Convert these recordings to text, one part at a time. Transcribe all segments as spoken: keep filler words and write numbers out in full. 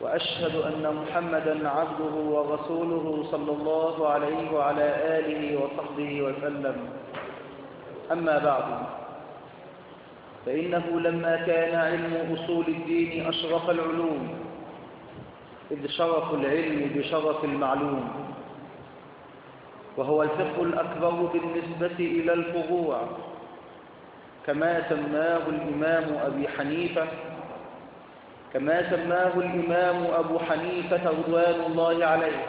وأشهد أن محمدًا عبده ورسوله صلى الله عليه وعلى آله وصحبه وسلم. أما بعد، فإنه لما كان علم أصول الدين أشرف العلوم، إذ شرف العلم بشرف المعلوم، وهو الفقه الأكبر بالنسبة إلى الفروع، كما سماه الإمام أبي حنيفة كما سماه الإمام أبو حنيفة رضوان الله عليه،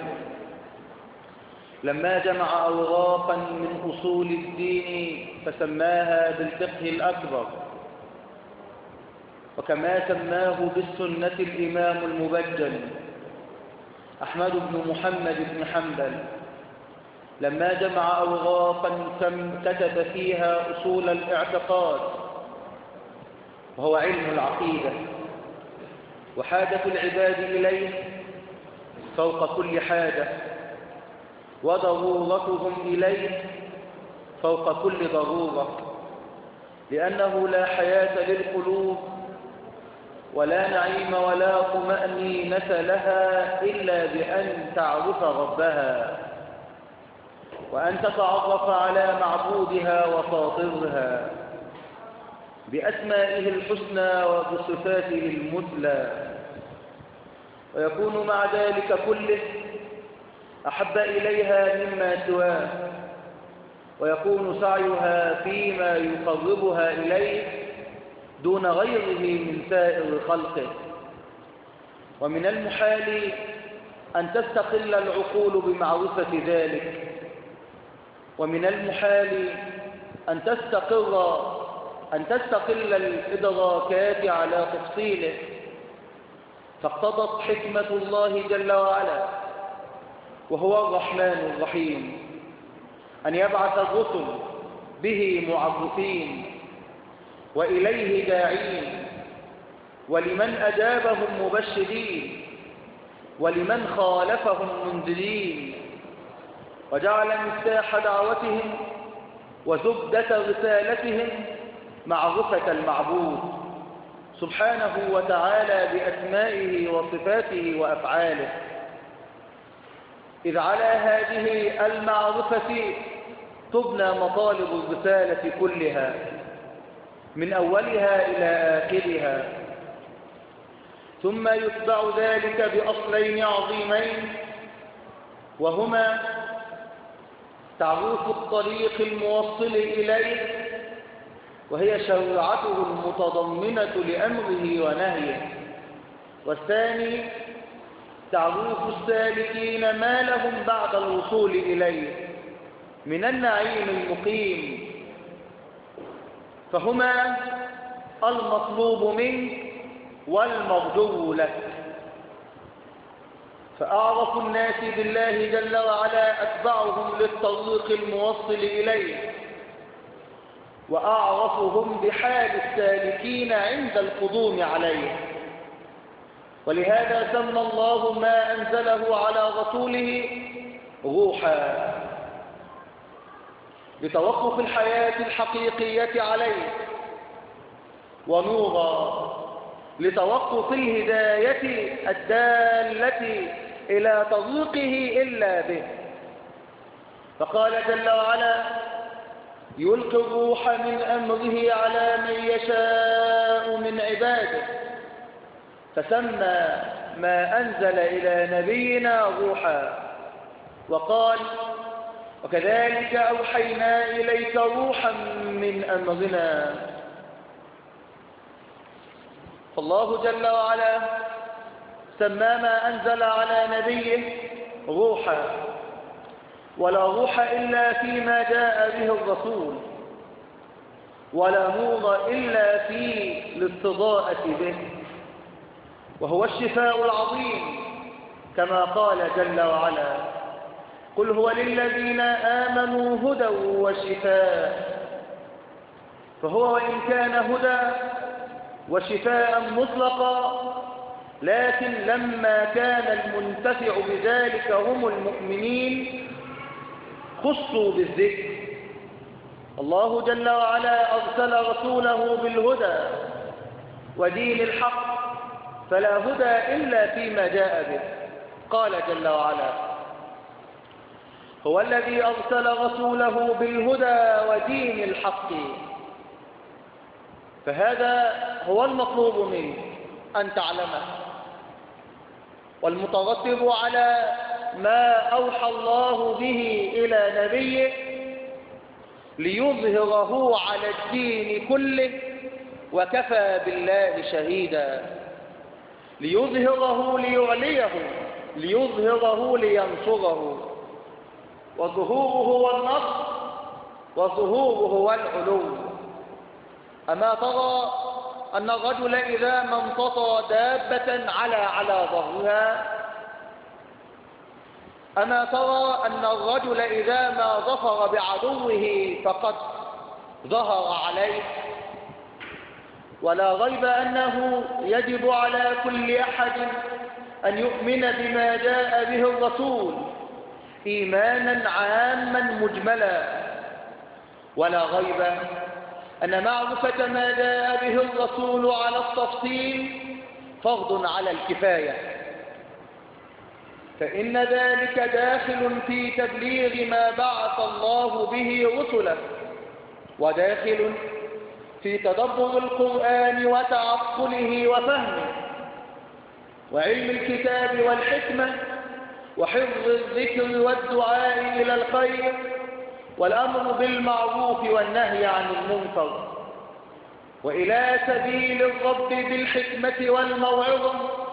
لما جمع أوراقا من أصول الدين فسماها بالفقه الأكبر. وكما سماه بالسنة الإمام المبجل أحمد بن محمد بن حنبل، لما جمع أوراقا كتب فيها أصول الاعتقاد، وهو علم العقيدة، وحاجة العباد إليه فوق كل حاجة، وضرورتهم إليه فوق كل ضرورة، لأنه لا حياة للقلوب ولا نعيم ولا طمأنينة لها إلا بأن تعرف ربها، وأن تتعرف على معبودها وفاطرها بأسمائه الحسنى وبصفاته المثلى، ويكون مع ذلك كله أحب إليها مما سواه، ويكون سعيها فيما يقربها إليه دون غيره من سائر خلقه. ومن المحال أن تستقل العقول بمعرفة ذلك، ومن المحال أن تستقر أن تستقل الإدراكات على تفصيله، فاقتضت حكمة الله جل وعلا وهو الرحمن الرحيم أن يبعث الرسل به معرفين وإليه داعين، ولمن أجابهم مبشرين، ولمن خالفهم منذرين، وجعل مفتاح دعوتهم وزبدة رسالتهم معرفة المعبود سبحانه وتعالى بأسمائه وصفاته وأفعاله. إذ على هذه المعرفة تبنى مطالب الرسالة كلها من أولها إلى آخرها، ثم يتبع ذلك بأصلين عظيمين، وهما تعريف الطريق الموصل إليه، وهي شريعته المتضمنة لأمره ونهيه، والثاني تعريف السالكين ما لهم بعد الوصول إليه من النعيم المقيم، فهما المطلوب منك والمرجو لك. فأعرف الناس بالله جل وعلا أتبعهم للطريق الموصل إليه، وأعرفهم بحال السالكين عند القدوم عليه. ولهذا سمى الله ما أنزله على رسوله روحا، لتوقف الحياة الحقيقية عليه، ونورا لتوقف الهداية الدالة إلى طريقه إلا به. فقال جل وعلا: يلقي الروح من أمره على من يشاء من عباده، فسمى ما أنزل إلى نبينا روحا، وقال: وكذلك أوحينا إليك روحا من أمرنا. فالله جل وعلا سمى ما أنزل على نبيه روحا، ولا روح إلا فيما جاء به الرسول، ولا نور إلا في الاستضاءة به، وهو الشفاء العظيم، كما قال جل وعلا: قل هو للذين آمنوا هدى وشفاء. فهو وإن كان هدى وشفاء مطلقا، لكن لما كان المنتفع بذلك هم المؤمنين خصوا بالذكر. الله جل وعلا أرسل رسوله بالهدى ودين الحق، فلا هدى إلا فيما جاء به. قال جل وعلا: هو الذي أرسل رسوله بالهدى ودين الحق. فهذا هو المطلوب منك أن تعلمه، والمترتب على ما أوحى الله به إلى نبيه ليظهره على الدين كله، وكفى بالله شهيدا. ليظهره ليعليه، ليظهره لينصره، وظهوره هو النصر، وظهوره هو العلو. أما ترى أن الرجل إذا ما امتطى دابة على على ظهرها؟ أما ترى أن الرجل إذا ما ظفر بعدوه فقد ظهر عليه؟ ولا ريب أنه يجب على كل أحد أن يؤمن بما جاء به الرسول إيمانا عاما مجملا. ولا ريب أن معرفة ما جاء به الرسول على التفصيل فرض على الكفاية، فإن ذلك داخل في تبليغ ما بعث الله به رسله، وداخل في تدبر القرآن وتعقله وفهمه، وعلم الكتاب والحكمة، وحفظ الذكر والدعاء إلى الخير، والأمر بالمعروف والنهي عن المنكر، وإلى سبيل الرب بالحكمة والموعظة،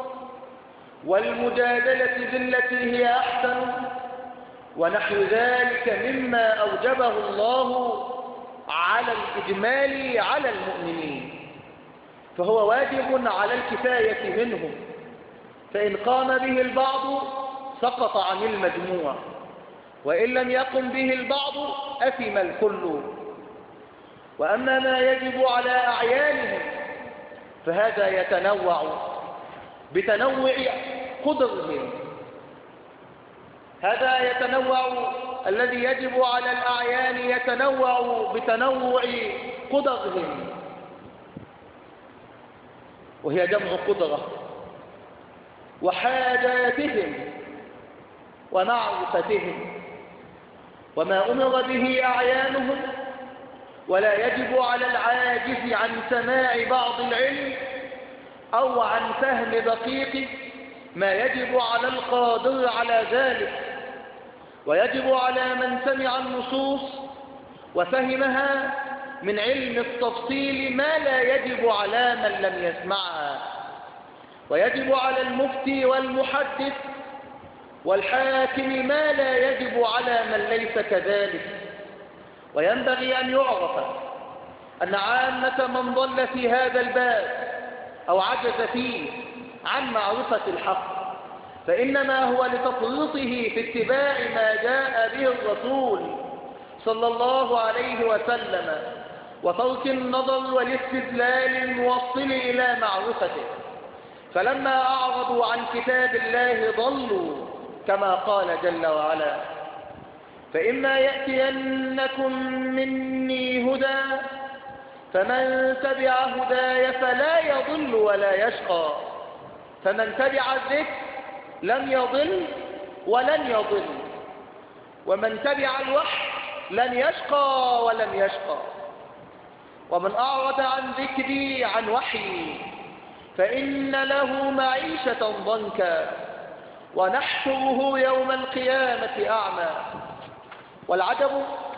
والمجادلة بالتي هي أحسن، ونحو ذلك مما أوجبه الله على الإجمال على المؤمنين. فهو واجب على الكفاية منهم، فإن قام به البعض سقط عن المجموع، وإن لم يقم به البعض أثم الكل. وأما ما يجب على أعيانهم فهذا يتنوع بتنوع قدرهم. هذا يتنوع، الذي يجب على الأعيان يتنوع بتنوع قدرهم، وهي جمع قدرة، وحاجاتهم ومعرفتهم، وما أمر به أعيانهم. ولا يجب على العاجز عن سماع بعض العلم أو عن فهم دقيق ما يجب على القادر على ذلك، ويجب على من سمع النصوص وفهمها من علم التفصيل ما لا يجب على من لم يسمعها، ويجب على المفتي والمحدث والحاكم ما لا يجب على من ليس كذلك. وينبغي أن يعرف أن عامة من ضل في هذا الباب أو عجز فيه عن معرفة الحق فإنما هو لتفريطه في اتباع ما جاء به الرسول صلى الله عليه وسلم، وترك النظر والاستدلال الموصل إلى معرفته. فلما أعرضوا عن كتاب الله ضلوا، كما قال جل وعلا: فإما يأتينكم مني هدى فمن تبع هداي فلا يضل ولا يشقى. فمن تبع الذكر لم يضل ولن يضل، ومن تبع الوحي لن يشقى ولم يشقى. ومن أعرض عن ذكري عن وحي فإن له معيشة ضنكا ونحشره يوم القيامة أعمى. والعجب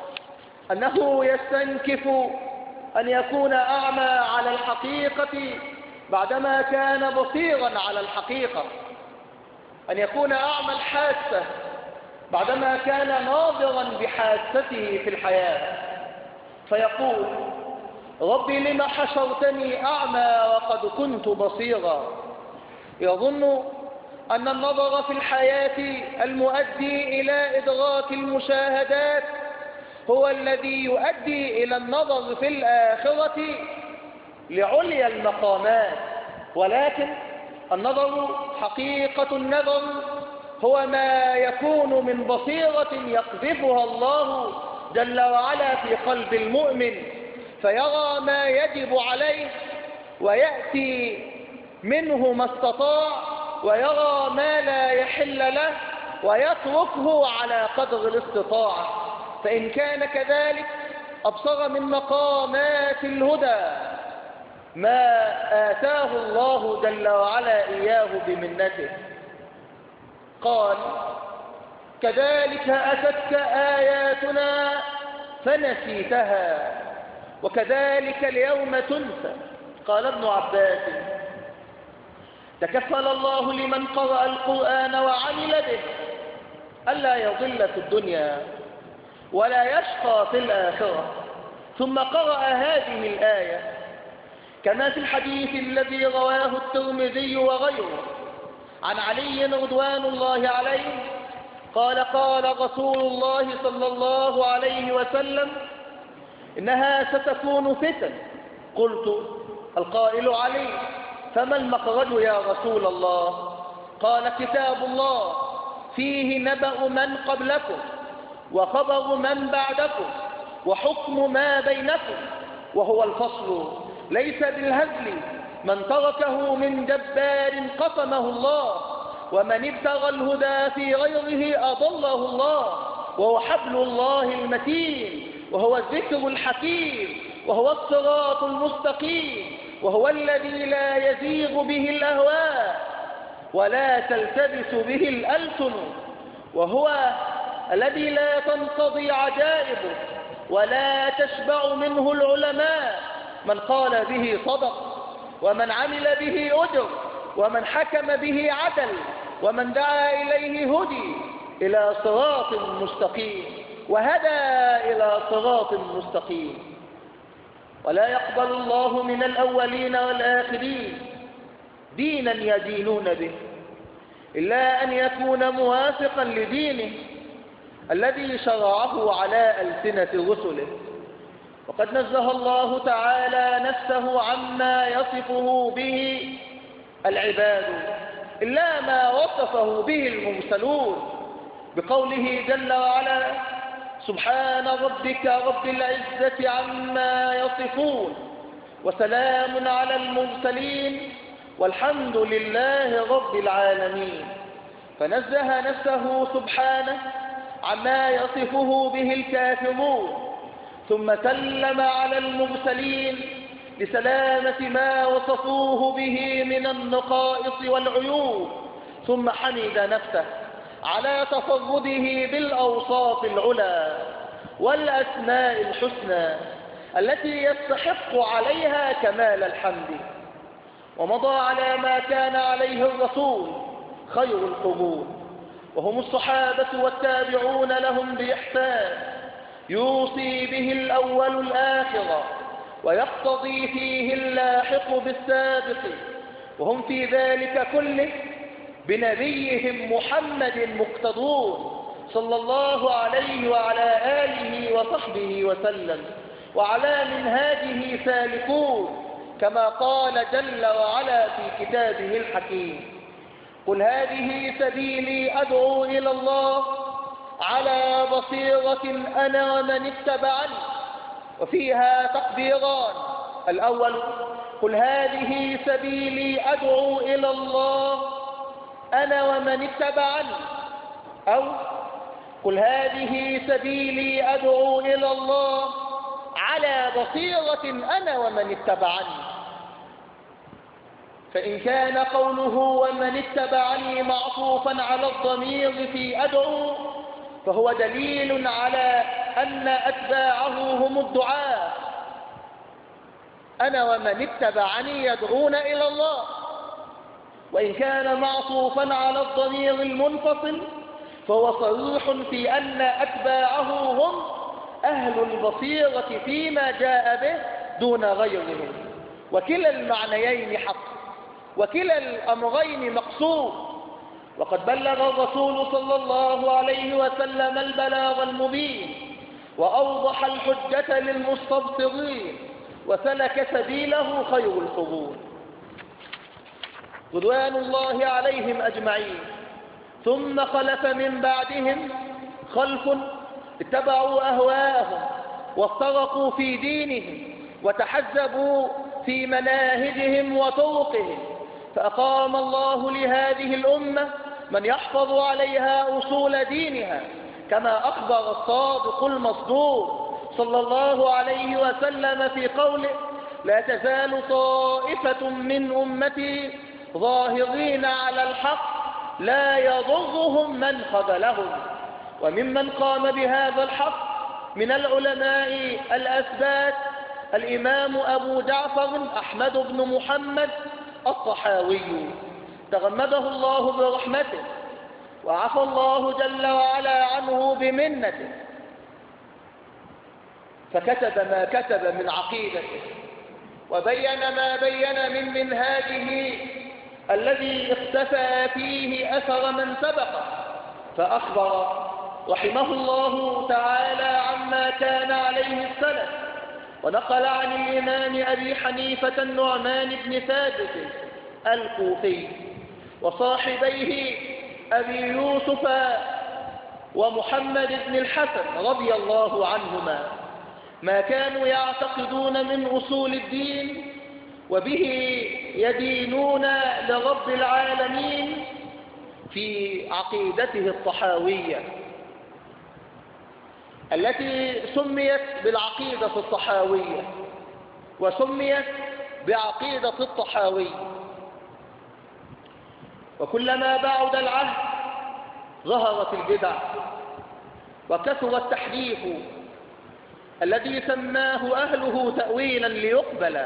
أنه يستنكف أن يكون أعمى على الحقيقة بعدما كان بصيرا على الحقيقة، أن يكون أعمى الحاسة بعدما كان ناظرا بحاسته في الحياة، فيقول: ربي لم حشرتني أعمى وقد كنت بصيرا. يظن أن النظر في الحياة المؤدي إلى إدراك المشاهدات هو الذي يؤدي إلى النظر في الآخرة لعليا المقامات، ولكن النظر، حقيقة النظر، هو ما يكون من بصيرة يقذفها الله جل وعلا في قلب المؤمن، فيرى ما يجب عليه ويأتي منه ما استطاع ويرى ما لا يحل له ويتركه على قدر الاستطاعة. فإن كان كذلك أبصر من مقامات الهدى ما آتاه الله جل وعلا إياه بمنته. قال كذلك أتتك آياتنا فنسيتها وكذلك اليوم تنسى. قال ابن عباس تكفل الله لمن قرأ القرآن وعمل به ألا يضل في الدنيا ولا يشقى في الآخرة. ثم قرأ هذه الآية كما في الحديث الذي رواه الترمذي وغيره عن علي رضوان الله عليه قال قال رسول الله صلى الله عليه وسلم إنها ستكون فتن. قلت القائل علي فما المخرج يا رسول الله؟ قال كتاب الله فيه نبأ من قبلكم وخبر من بعدكم وحكم ما بينكم وهو الفصل ليس بالهزل من تركه من جبار قسمه الله ومن ابتغى الهدى في غيره أضله الله وهو حبل الله المتين وهو الذكر الحكيم وهو الصراط المستقيم وهو الذي لا يزيغ به الأهواء ولا تلتبس به الألسن وهو الذي لا تنقضي عجائبه ولا تشبع منه العلماء. من قال به صدق ومن عمل به أجر ومن حكم به عدل ومن دعا إليه هدي إلى صراط مستقيم وهدى إلى صراط مستقيم. ولا يقبل الله من الأولين والآخرين دينا يدينون به إلا أن يكون موافقا لدينه الذي شرعه على ألسنة رسله. وقد نزه الله تعالى نفسه عما يصفه به العباد إلا ما وصفه به المرسلون بقوله جل وعلا سبحان ربك رب العزة عما يصفون وسلام على المرسلين والحمد لله رب العالمين. فنزه نفسه سبحانه عما يصفه به الكافرون ثم سلم على المرسلين لسلامة ما وصفوه به من النقائص والعيوب ثم حمد نفسه على تفرده بالأوصاف العلى والأسماء الحسنى التي يستحق عليها كمال الحمد. ومضى على ما كان عليه الرسول خير القرون وهم الصحابة والتابعون لهم بإحسان يوصي به الأول الآخر ويقتضي فيه اللاحق بالسابق وهم في ذلك كله بنبيهم محمد مقتدون صلى الله عليه وعلى آله وصحبه وسلم وعلى منهاجه سالكون كما قال جل وعلا في كتابه الحكيم قل هذه سبيلي أدعو إلى الله على بصيرة أنا ومن اتبعني. وفيها تقديران: الأول قل هذه سبيلي أدعو إلى الله أنا ومن اتبعني، أو قل هذه سبيلي أدعو إلى الله على بصيرة أنا ومن اتبعني. فإن كان قوله ومن اتبعني معطوفا على الضمير في أدعو فهو دليل على أن أتباعه هم الدعاء. أنا ومن اتبعني يدعون إلى الله. وإن كان معطوفا على الضمير المنفصل فهو صريح في أن أتباعه هم أهل البصيرة فيما جاء به دون غيرهم. وكلا المعنيين حق وكلا الأمرين مقصود. وقد بلغ الرسول صلى الله عليه وسلم البلاغ المبين وأوضح الحجة للمستبصرين وسلك سبيله خير القرون رضوان الله عليهم أجمعين. ثم خلف من بعدهم خلف اتبعوا أهواءهم وافترقوا في دينهم وتحزبوا في مناهجهم وطرقهم فأقام الله لهذه الأمة من يحفظ عليها أصول دينها، كما أخبر الصادق المصدوق صلى الله عليه وسلم في قوله: لا تزال طائفة من أمتي ظاهرين على الحق لا يضرهم من خذلهم. وممن قام بهذا الحق من العلماء الأثبات الإمام أبو جعفر أحمد بن محمد الطحاوي، تغمده الله برحمته وعفى الله جل وعلا عنه بمنته، فكتب ما كتب من عقيدته وبين ما بين من منهاجه الذي اختفى فيه أثر من سبقه، فأخبر رحمه الله تعالى عما كان عليه السلف، ونقل عن الإمام أبي حنيفة النعمان بن ثابت الكوفي وصاحبيه أبي يوسف ومحمد بن الحسن رضي الله عنهما ما كانوا يعتقدون من أصول الدين، وبه يدينون لرب العالمين في عقيدته الطحاوية التي سميت بالعقيدة الطحاوية وسميت بعقيدة الطحاوي. وكلما بعد العهد ظهرت البدع وكثر التحريف الذي سماه أهله تأويلا ليقبل،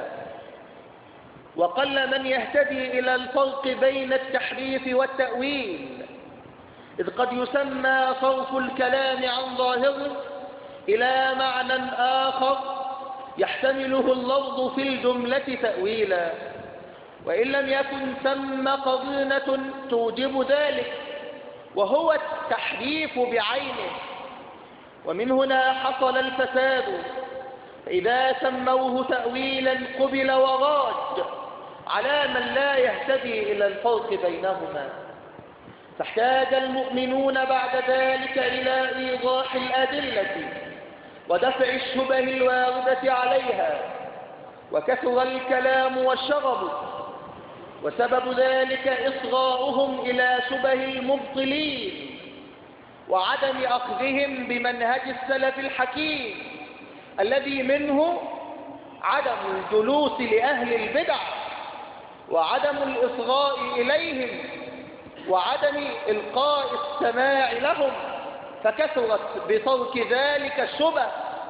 وقل من يهتدي إلى الفرق بين التحريف والتأويل، إذ قد يسمى صرف الكلام عن ظاهره إلى معنى آخر يحتمله اللفظ في الجملة تأويلا، وإن لم يكن ثم قرينة توجب ذلك وهو التحريف بعينه. ومن هنا حصل الفساد، فإذا سموه تأويلا قبل وراج على من لا يهتدي إلى الفرق بينهما، فاحتاج المؤمنون بعد ذلك إلى إيضاح الأدلة ودفع الشبه الواردة عليها، وكثر الكلام والشغب، وسبب ذلك إصغاؤهم إلى شبه المبطلين وعدم أخذهم بمنهج السلف الحكيم الذي منه عدم الجلوس لأهل البدع وعدم الإصغاء إليهم وعدم إلقاء السماع لهم، فكثرت بترك ذلك الشبه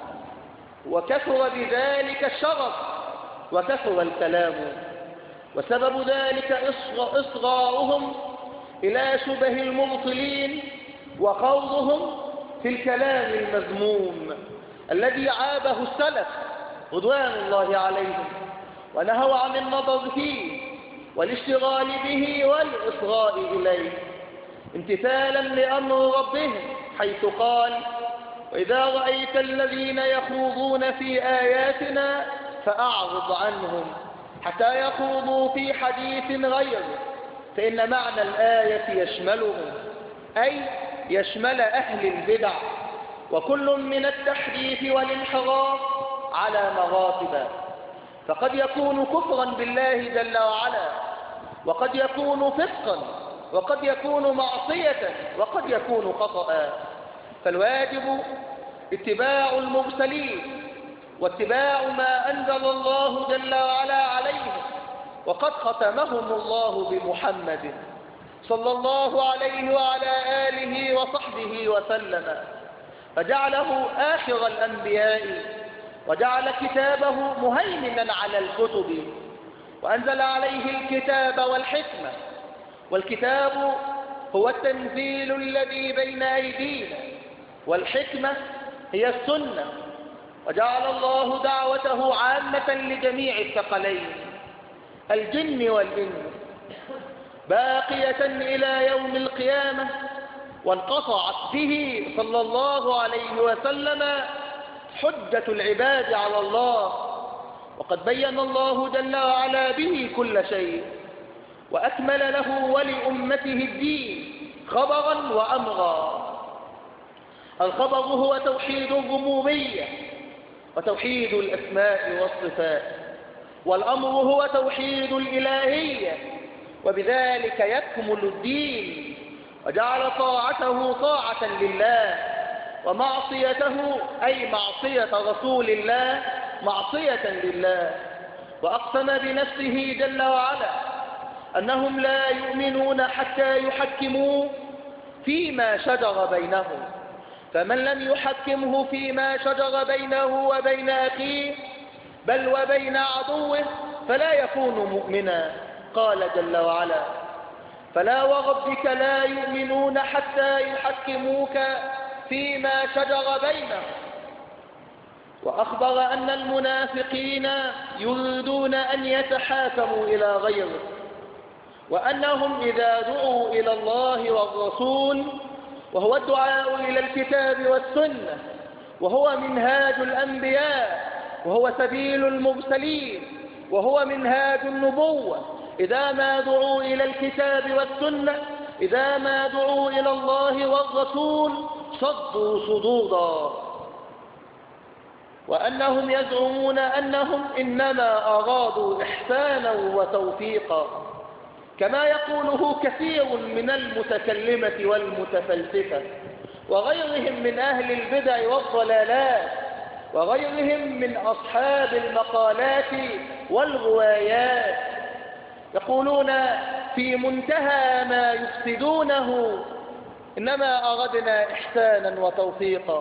وكثر بذلك الشغف وكثر الكلام، وسبب ذلك إصغاؤهم إلى شبه المبطلين وخوضهم في الكلام المذموم الذي عابه السلف رضوان الله عليهم ونهوا عن النظر فيه والاشتغال به والإصغاء إليه، امتثالا لأمر ربهم حيث قال: وإذا رأيت الذين يخوضون في آياتنا فأعرض عنهم حتى يخوضوا في حديث غيره، فإن معنى الآية يشملهم، أي يشمل أهل البدع، وكل من التحريف والانحراف على مراتب، فقد يكون كفرا بالله جل وعلا، وقد يكون فسقا، وقد يكون معصية، وقد يكون خطأ. فالواجب اتباع المرسلين واتباع ما أنزل الله جل وعلا عليهم، وقد ختمهم الله بمحمد صلى الله عليه وعلى آله وصحبه وسلم، فجعله آخر الأنبياء وجعل كتابه مهيمنا على الكتب، وأنزل عليه الكتاب والحكمة، والكتاب هو التنزيل الذي بين أيدينا، والحكمة هي السنة، وجعل الله دعوته عامة لجميع الثقلين الجن والإنس باقية إلى يوم القيامة، وانقطعت به صلى الله عليه وسلم حجة العباد على الله، وقد بين الله جل وعلا به كل شيء، وأكمل له ولأمته الدين خبرا وأمرا. الخبر هو توحيد الربوبية وتوحيد الأسماء والصفات، والأمر هو توحيد الإلهية وبذلك يكمل الدين، وجعل طاعته طاعة لله، ومعصيته أي معصية رسول الله معصية لله. وأقسم بنفسه جل وعلا أنهم لا يؤمنون حتى يحكموا فيما شجر بينهم، فمن لم يحكمه فيما شجر بينه وبين أخيه بل وبين عدوه فلا يكون مؤمنا. قال جل وعلا: فلا وربك لا يؤمنون حتى يحكموك فيما شجر بينهم. وأخبر أن المنافقين يريدون أن يتحاكموا إلى غيره، وأنهم إذا دعوا إلى الله والرسول، وهو الدعاء إلى الكتاب والسنة، وهو منهاج الأنبياء، وهو سبيل المرسلين، وهو منهاج النبوة، إذا ما دعوا إلى الكتاب والسنة، إذا ما دعوا إلى الله والرسول صدوا صدودا، وأنهم يزعمون أنهم إنما أرادوا إحسانا وتوفيقا، كما يقوله كثير من المتكلمة والمتفلسفة وغيرهم من أهل البدع والضلالات، وغيرهم من أصحاب المقالات والروايات، يقولون في منتهى ما يفسدونه: إنما أردنا إحسانا وتوفيقا،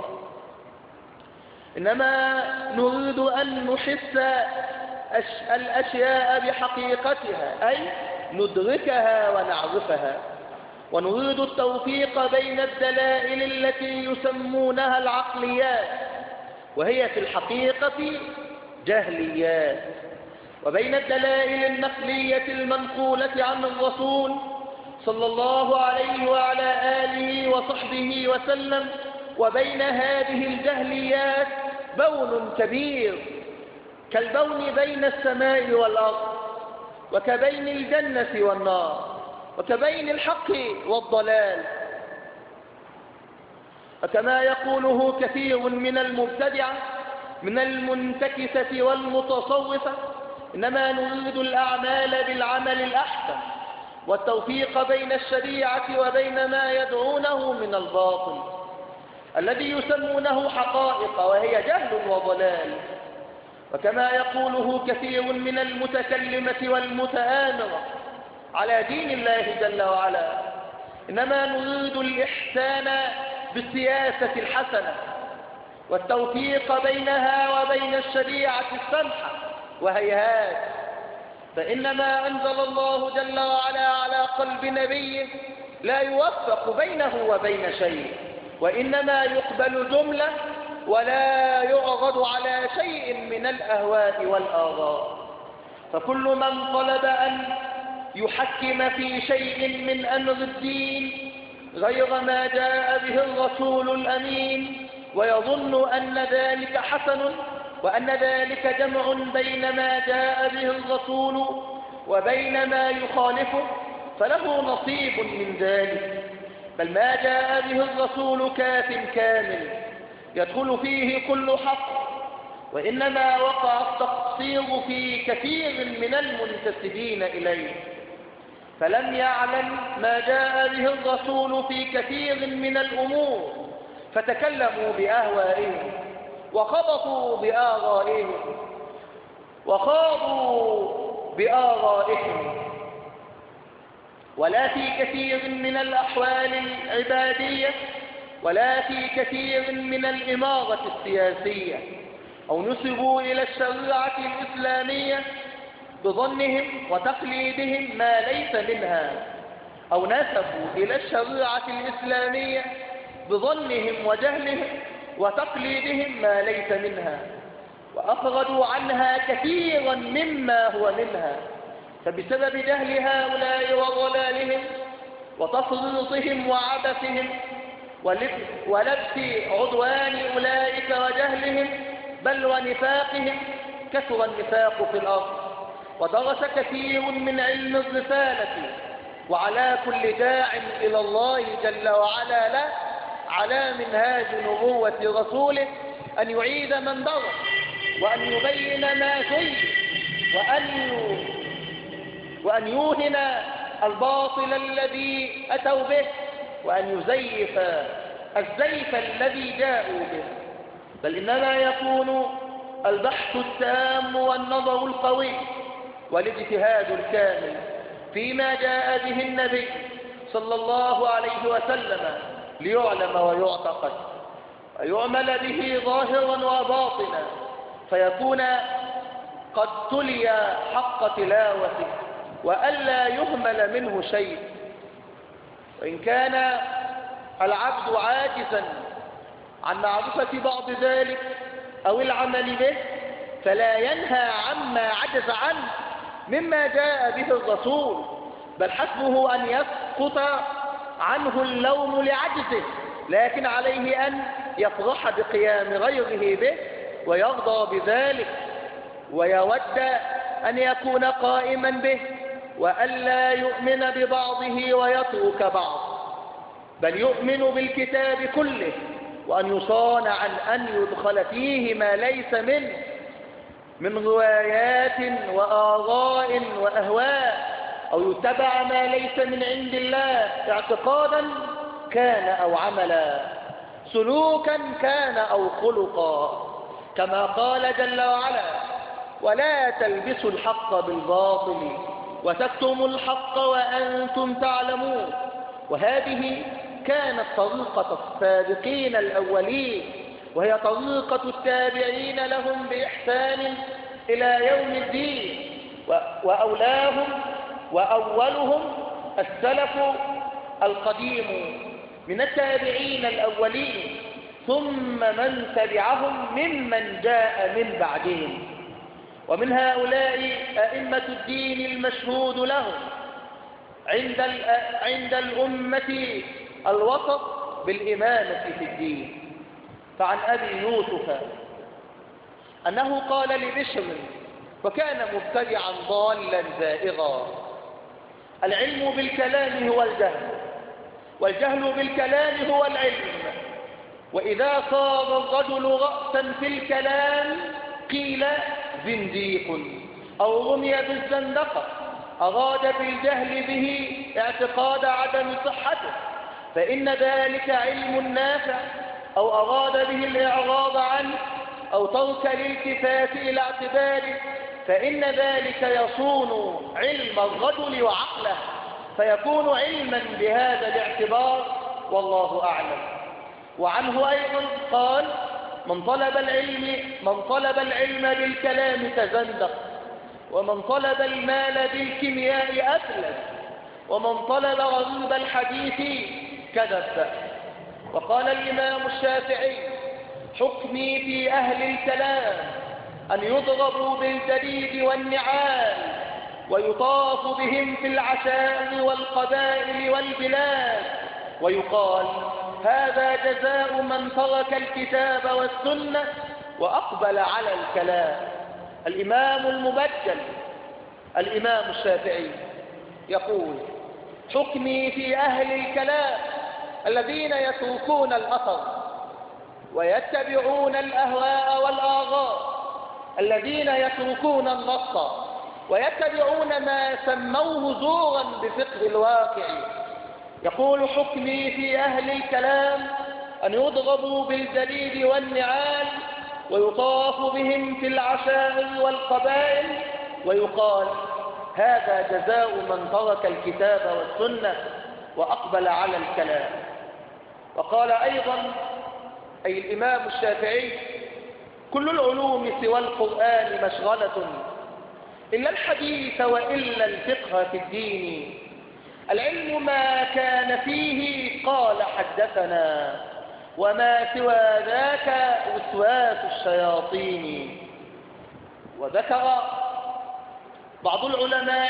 إنما نريد أن نحس الأشياء بحقيقتها، أي ندركها ونعرفها، ونريد التوفيق بين الدلائل التي يسمونها العقليات، وهي في الحقيقة جهليات، وبين الدلائل النقلية المنقولة عن الرسول صلى الله عليه وعلى آله وصحبه وسلم، وبين هذه الجهليات بون كبير، كالبون بين السماء والأرض، وكبين الجنة والنار، وكبين الحق والضلال. وكما يقوله كثير من المبتدعة من المنتكسة والمتصوفة: إنما نريد الأعمال بالعمل الأحسن، والتوفيق بين الشريعة وبين ما يدعونه من الباطل الذي يسمونه حقائق، وهي جهل وضلال. وكما يقوله كثير من المتكلمة والمتآمرة على دين الله جل وعلا: إنما نريد الإحسان بالسياسة الحسنة، والتوفيق بينها وبين الشريعة السمحة، وهيهات، فإنما أنزل الله جل وعلا على قلب نبيه لا يوفق بينه وبين شيء، وإنما يقبل جملة ولا يعرض على شيء من الأهواء والآراء. فكل من طلب أن يحكم في شيء من أمر الدين غير ما جاء به الرسول الأمين، ويظن أن ذلك حسن، وأن ذلك جمع بين ما جاء به الرسول وبين ما يخالفه، فله نصيب من ذلك. بل ما جاء به الرسول كاف كامل يدخل فيه كل حق، وإنما وقع التقصير في كثير من المنتسبين إليه، فلم يعلم ما جاء به الرسول في كثير من الأمور، فتكلموا بأهوائهم، وخبطوا بآرائهم، وخاضوا بآرائهم. ولا في كثير من الأحوال العبادية، ولا في كثير من الإمارة السياسية، أو نسبوا إلى الشريعة الإسلامية بظنهم وتقليدهم ما ليس منها، أو نسبوا إلى الشريعة الإسلامية بظنهم وجهلهم وتقليدهم ما ليس منها، وأخرجوا عنها كثيرا مما هو منها. فبسبب جهل هؤلاء وضلالهم وتفريطهم وعبثهم ولبس عدوان أولئك وجهلهم بل ونفاقهم كثر النفاق في الأرض، ودرس كثير من علم الرسالة. وعلى كل داع إلى الله جل وعلا له على منهاج نبوة رسوله أن يعيد من درس، وأن يبين ما زين، وأن وأن يوهن الباطل الذي أتوا به، وأن يزيف الزيف الذي جاءوا به، بل إنما يكون البحث التام والنظر القوي والاجتهاد الكامل فيما جاء به النبي صلى الله عليه وسلم ليعلم ويعتقد ويعمل به ظاهرا وباطنا، فيكون قد تلي حق تلاوته وألا يهمل منه شيء. وإن كان العبد عاجزا عن معرفة بعض ذلك أو العمل به، فلا ينهى عما عجز عنه مما جاء به الرسول، بل حسبه أن يسقط عنه اللوم لعجزه، لكن عليه أن يفرح بقيام غيره به ويرضى بذلك ويود أن يكون قائما به، وألا يؤمن ببعضه ويترك بعض، بل يؤمن بالكتاب كله، وأن يصان عن أن يدخل فيه ما ليس منه من روايات وآراء وأهواء، أو يتبع ما ليس من عند الله اعتقادا كان أو عملا، سلوكا كان أو خلقا، كما قال جل وعلا: ولا تلبسوا الحق بالباطل وتكتموا الحق وأنتم تعلمون. وهذه كانت طريقة السابقين الأولين، وهي طريقة التابعين لهم بإحسان إلى يوم الدين، وأولاهم وأولهم السلف القديم من التابعين الأولين، ثم من تبعهم ممن جاء من بعدهم، ومن هؤلاء أئمة الدين المشهود لهم عند عند الأمة الوسط بالإمامة في الدين. فعن أبي يوسف أنه قال لبشر، وكان مبتدعا ضالا زائغا: العلم بالكلام هو الجهل، والجهل بالكلام هو العلم، وإذا صار الرجل رأسا في الكلام قيل زنديق أو رمي بالزندقة، أراد بالجهل به اعتقاد عدم صحته فإن ذلك علم نافع، أو أراد به الإعراض عنه أو ترك الالتفات إلى اعتباره فإن ذلك يصون علم الرجل وعقله، فيكون علما بهذا الاعتبار، والله أعلم. وعنه أيضا قال: من طلب العلم من طلب العلم بالكلام تزندق، ومن طلب المال بالكيمياء أفلس، ومن طلب غريب الحديث كذب. وقال الإمام الشافعي: حكمي في أهل الكلام أن يضربوا بالجديد والنعال، ويطاف بهم في العشائر والقبائل والبلاد، ويقال: هذا جزاء من ترك الكتاب والسنة وأقبل على الكلام. الإمام المبجل الإمام الشافعي يقول: حكمي في أهل الكلام الذين يتركون الأثر ويتبعون الأهواء والآراء، الذين يتركون النص ويتبعون ما سموه زورا بفقه الواقع. يقول: حكمي في أهل الكلام أن يضربوا بالجليد والنعال، ويطاف بهم في العشائر والقبائل، ويقال: هذا جزاء من ترك الكتاب والسنة وأقبل على الكلام. وقال أيضا أي الإمام الشافعي: كل العلوم سوى القرآن مشغلة إلا الحديث وإلا الفقه في الدين، العلم ما كان فيه قال حدثنا، وما سوى ذاك وسواس الشياطين. وذكر بعض العلماء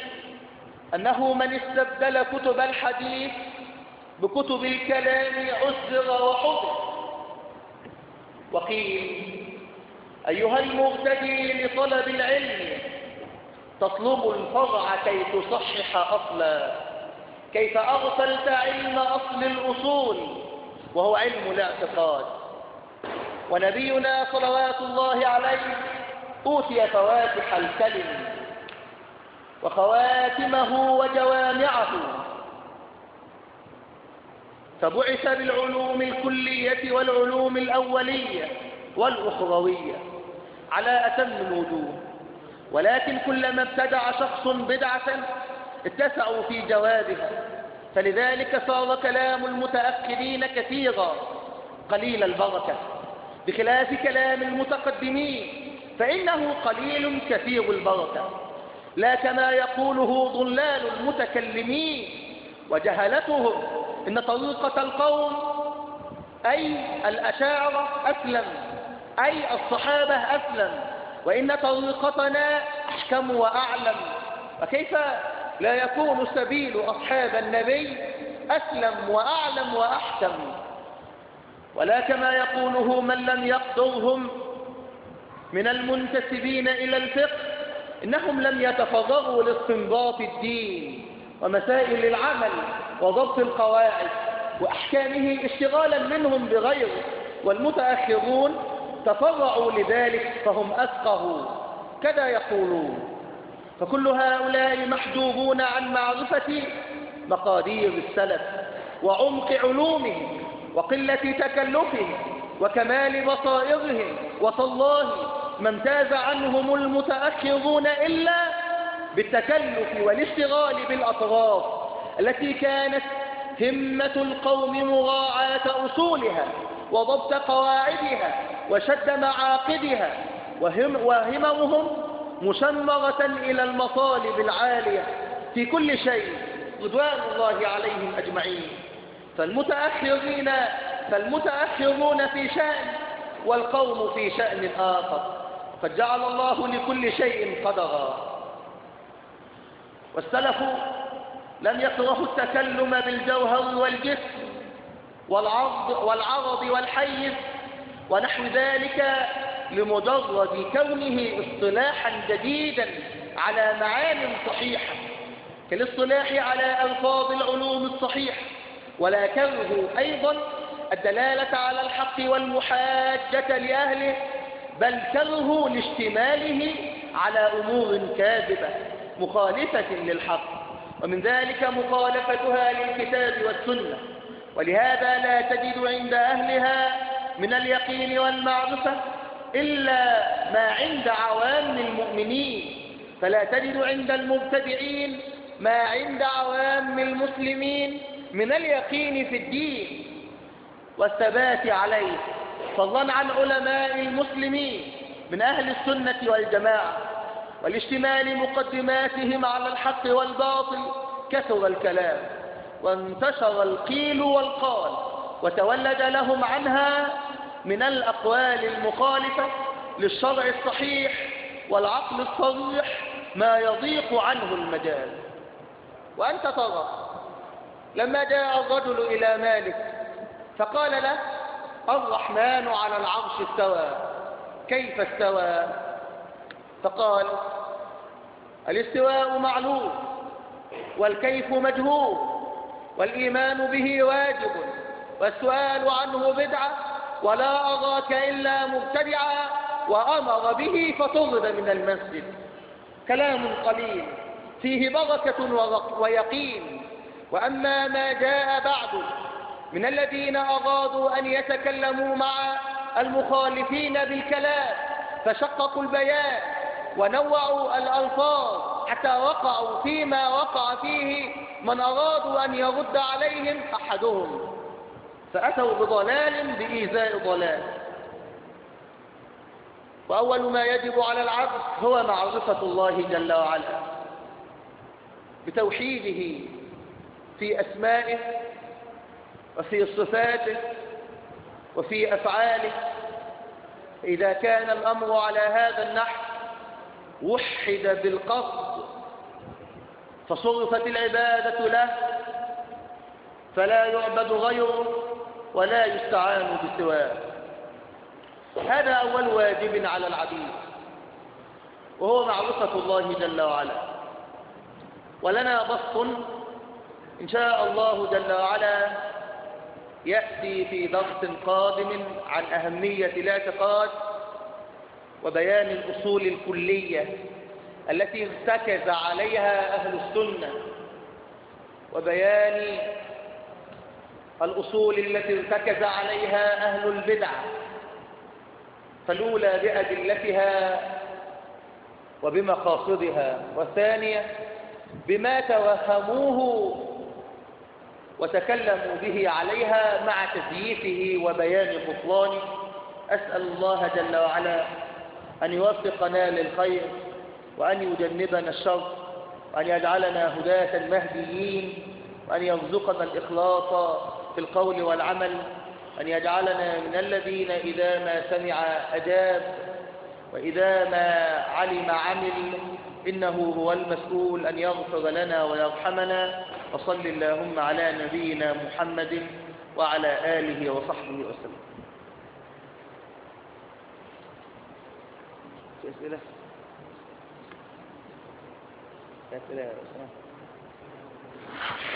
أنه من استبدل كتب الحديث بكتب الكلام عذر وحضر. وقيل: أيها المبتدئ لطلب العلم تطلب الفرع كي تصحح أصلا، كيف أغفلت علم أصل الأصول وهو علم الاعتقاد. ونبينا صلوات الله عليه أوتي فواتح الكلم، وخواتمه وجوامعه، فبعث بالعلوم الكلية والعلوم الأولية والأخروية على أتم الوجوه. ولكن كلما ابتدع شخص بدعة اتسعوا في جوابها، فلذلك صار كلام المتأخرين كثيرا قليل البركة، بخلاف كلام المتقدمين فإنه قليل كثير البركة، لا كما يقوله ضلال المتكلمين وجهلتهم إن طريقة القوم أي الأشاعرة أسلم، أي الصحابة أسلم، وإن طريقتنا أحكم وأعلم. وكيف لا يكون سبيل أصحاب النبي أسلم وأعلم وأحكم؟ ولا كما يقوله من لم يقدرهم من المنتسبين إلى الفقه إنهم لم يتفرغوا لاستنباط الدين ومسائل العمل وضبط القواعد وأحكامه اشتغالا منهم بغيره، والمتأخرون تفرعوا لذلك فهم أفقهوا كذا يقولون. فكل هؤلاء محجوبون عن معرفة مقادير السلف وعمق علومهم وقلة تكلفهم وكمال بصائرهم، وتالله ما امتاز عنهم المتأخرون إلا بالتكلف والاشتغال بالأطراف التي كانت همة القوم مراعاة أصولها وضبط قواعدها وشد معاقدها، وهم وهممهم مشمرة إلى المطالب العالية في كل شيء رضوان الله عليهم أجمعين. فالمتأخرين فالمتأخرون في شأن والقوم في شأن آخر، قد جعل الله لكل شيء قدرا. والسلف لم يكرهوا التكلم بالجوهر والجسم والعرض, والعرض والحيز ونحو ذلك لمجرد كونه اصطلاحا جديدا على معان صحيحة كالاصطلاح على ألفاظ العلوم الصحيحة، ولا كرهوا أيضا الدلالة على الحق والمحاجة لأهله، بل كرهوا لاشتماله على أمور كاذبة مخالفة للحق، ومن ذلك مخالفتها للكتاب والسنة. ولهذا لا تجد عند أهلها من اليقين والمعرفة إلا ما عند عوام المؤمنين، فلا تجد عند المبتدعين ما عند عوام المسلمين من اليقين في الدين والثبات عليه، فضلا عن علماء المسلمين من أهل السنة والجماعة. والاشتمال مقدماتهم على الحق والباطل كثر الكلام وانتشر القيل والقال، وتولد لهم عنها من الأقوال المخالفة للشرع الصحيح والعقل الصريح ما يضيق عنه المجال. وأنت ترى لما جاء الرجل إلى مالك فقال له: الرحمن على العرش استوى، كيف استوى؟ فقال: الاستواء معلوم والكيف مجهول والإيمان به واجب والسؤال عنه بدعة ولا أراك إلا مبتدعا وأمر به فطرد من المسجد. كلام قليل فيه بركة ويقين. وأما ما جاء بعد من الذين أرادوا أن يتكلموا مع المخالفين بالكلام فشققوا البيان ونوعوا الألفاظ حتى وقعوا فيما وقع فيه من أرادوا أن يرد عليهم أحدهم، فأتوا بضلال بإيذاء ضلال. وأول ما يجب على العبد هو معرفة الله جل وعلا بتوحيده في أسمائه وفي صفاته وفي أفعاله. إذا كان الأمر على هذا النحو وحد بالقصد فصرفت العبادة له، فلا يعبد غيره ولا يستعان بسواه. هذا أول واجب على العبيد وهو معرفة الله جل وعلا. ولنا بسط إن شاء الله جل وعلا يأتي في درس قادم عن أهمية الاعتقاد وبيان الأصول الكلية التي ارتكز عليها أهل السنة وبيان الأصول التي ارتكز عليها أهل البدع، فالأولى بأدلتها وبمقاصدها، والثانية بما توهموه وتكلموا به عليها مع تزييفه وبيان بطلانه. أسأل الله جل وعلا أن يوفقنا للخير وأن يجنبنا الشر وأن يجعلنا هداة مهديين وأن يرزقنا الإخلاص في القول والعمل، أن يجعلنا من الذين إذا ما سمع أجاب وإذا ما علم عمل، إنه هو المسؤول أن يغفر لنا ويرحمنا. وصل اللهم على نبينا محمد وعلى آله وصحبه وسلم. في أسئلة؟ في أسئلة يا أسئلة؟